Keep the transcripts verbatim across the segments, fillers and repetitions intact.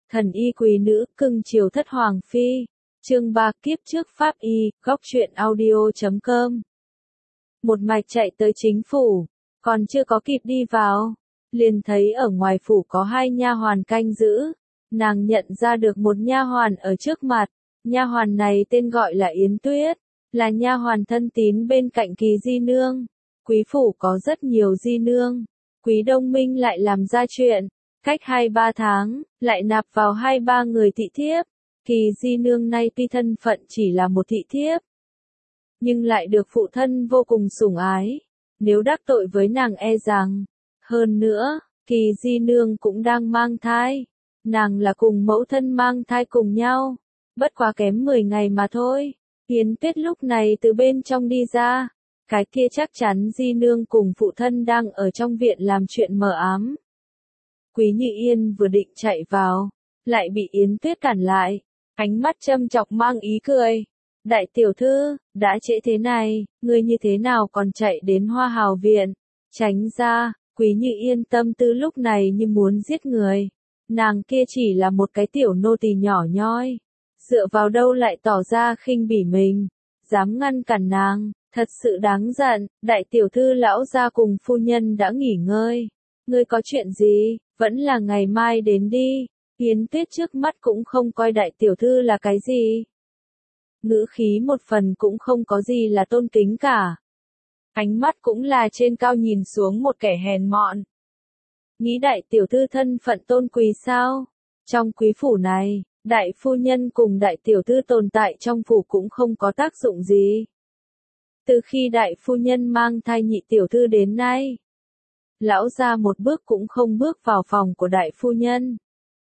Thần y quý nữ, cưng chiều thất hoàng phi. Chương ba kiếp trước pháp y, góc truyện audio chấm com. Một mạch chạy tới chính phủ, còn chưa có kịp đi vào, liền thấy ở ngoài phủ có hai nha hoàn canh giữ. Nàng nhận ra được một nha hoàn ở trước mặt, nha hoàn này tên gọi là Yến Tuyết, là nha hoàn thân tín bên cạnh Kỳ Di Nương. Quý phủ có rất nhiều di nương, Quý Đông Minh lại làm ra chuyện, cách hai ba tháng, lại nạp vào hai ba người thị thiếp. Kỳ Di Nương nay tuy thân phận chỉ là một thị thiếp, nhưng lại được phụ thân vô cùng sủng ái, nếu đắc tội với nàng e rằng. Hơn nữa, Kỳ Di Nương cũng đang mang thai, nàng là cùng mẫu thân mang thai cùng nhau, bất quá kém mười ngày mà thôi. Yến Tuyết lúc này từ bên trong đi ra, cái kia chắc chắn Di Nương cùng phụ thân đang ở trong viện làm chuyện mờ ám. Quý Như Yên vừa định chạy vào, lại bị Yến Tuyết cản lại, ánh mắt châm chọc mang ý cười. Đại tiểu thư, đã trễ thế này, ngươi như thế nào còn chạy đến Hoa Hào viện? Tránh ra. Quý Như Yên tâm tư lúc này như muốn giết người. Nàng kia chỉ là một cái tiểu nô tỳ nhỏ nhoi, dựa vào đâu lại tỏ ra khinh bỉ mình, dám ngăn cản nàng, thật sự đáng giận. Đại tiểu thư lão gia cùng phu nhân đã nghỉ ngơi, ngươi có chuyện gì, vẫn là ngày mai đến đi. Yến Tuyết trước mắt cũng không coi đại tiểu thư là cái gì, ngữ khí một phần cũng không có gì là tôn kính cả, ánh mắt cũng là trên cao nhìn xuống một kẻ hèn mọn. Nghĩ đại tiểu thư thân phận tôn quý sao? Trong quý phủ này, đại phu nhân cùng đại tiểu thư tồn tại trong phủ cũng không có tác dụng gì. Từ khi đại phu nhân mang thai nhị tiểu thư đến nay, lão gia một bước cũng không bước vào phòng của đại phu nhân.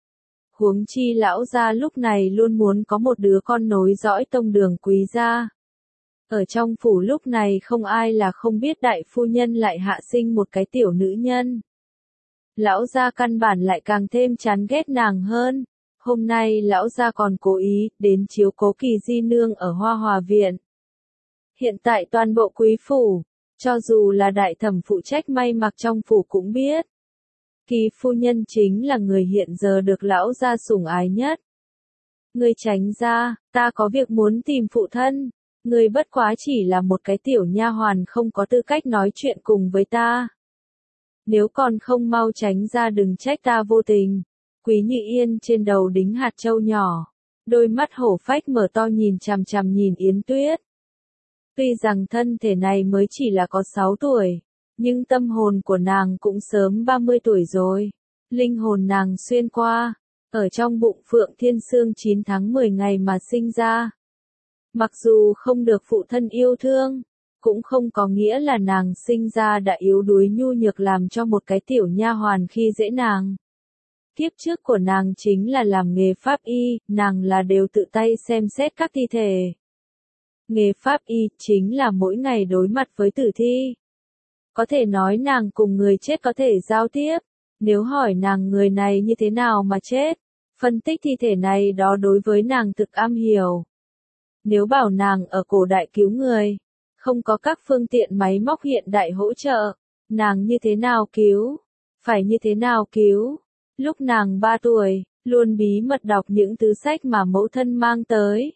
Huống chi lão gia lúc này luôn muốn có một đứa con nối dõi tông đường Quý gia. Ở trong phủ lúc này không ai là không biết đại phu nhân lại hạ sinh một cái tiểu nữ nhân. Lão gia căn bản lại càng thêm chán ghét nàng hơn. Hôm nay lão gia còn cố ý đến chiếu cố Kỳ Di Nương ở Hoa Hòa viện. Hiện tại toàn bộ quý phủ, cho dù là đại thẩm phụ trách may mặc trong phủ cũng biết, Kỳ phu nhân chính là người hiện giờ được lão gia sủng ái nhất. Ngươi tránh ra, ta có việc muốn tìm phụ thân. Ngươi bất quá chỉ là một cái tiểu nha hoàn không có tư cách nói chuyện cùng với ta. Nếu còn không mau tránh ra đừng trách ta vô tình. Quý Như Yên trên đầu đính hạt châu nhỏ, đôi mắt hổ phách mở to nhìn chằm chằm nhìn Yến Tuyết. Tuy rằng thân thể này mới chỉ là có sáu tuổi, nhưng tâm hồn của nàng cũng sớm ba mươi tuổi rồi. Linh hồn nàng xuyên qua, ở trong bụng Phượng Thiên Sương chín tháng mười ngày mà sinh ra. Mặc dù không được phụ thân yêu thương, cũng không có nghĩa là nàng sinh ra đã yếu đuối nhu nhược làm cho một cái tiểu nha hoàn khi dễ nàng. Kiếp trước của nàng chính là làm nghề pháp y, nàng là đều tự tay xem xét các thi thể. Nghề pháp y chính là mỗi ngày đối mặt với tử thi. Có thể nói nàng cùng người chết có thể giao tiếp, nếu hỏi nàng người này như thế nào mà chết, phân tích thi thể này đó đối với nàng thực am hiểu. Nếu bảo nàng ở cổ đại cứu người, không có các phương tiện máy móc hiện đại hỗ trợ, nàng như thế nào cứu, phải như thế nào cứu. Lúc nàng ba tuổi, luôn bí mật đọc những thứ sách mà mẫu thân mang tới.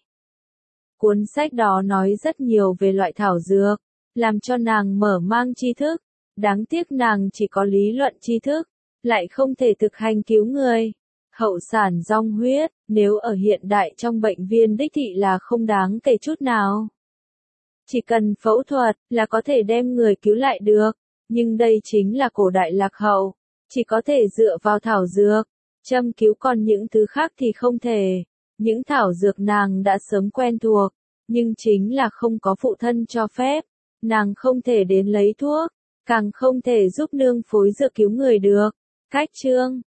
Cuốn sách đó nói rất nhiều về loại thảo dược, làm cho nàng mở mang tri thức. Đáng tiếc nàng chỉ có lý luận tri thức, lại không thể thực hành cứu người. Hậu sản rong huyết, nếu ở hiện đại trong bệnh viện đích thị là không đáng kể chút nào. Chỉ cần phẫu thuật là có thể đem người cứu lại được, nhưng đây chính là cổ đại lạc hậu, chỉ có thể dựa vào thảo dược, châm cứu còn những thứ khác thì không thể. Những thảo dược nàng đã sớm quen thuộc, nhưng chính là không có phụ thân cho phép, nàng không thể đến lấy thuốc, càng không thể giúp nương phối dược cứu người được. Cách chương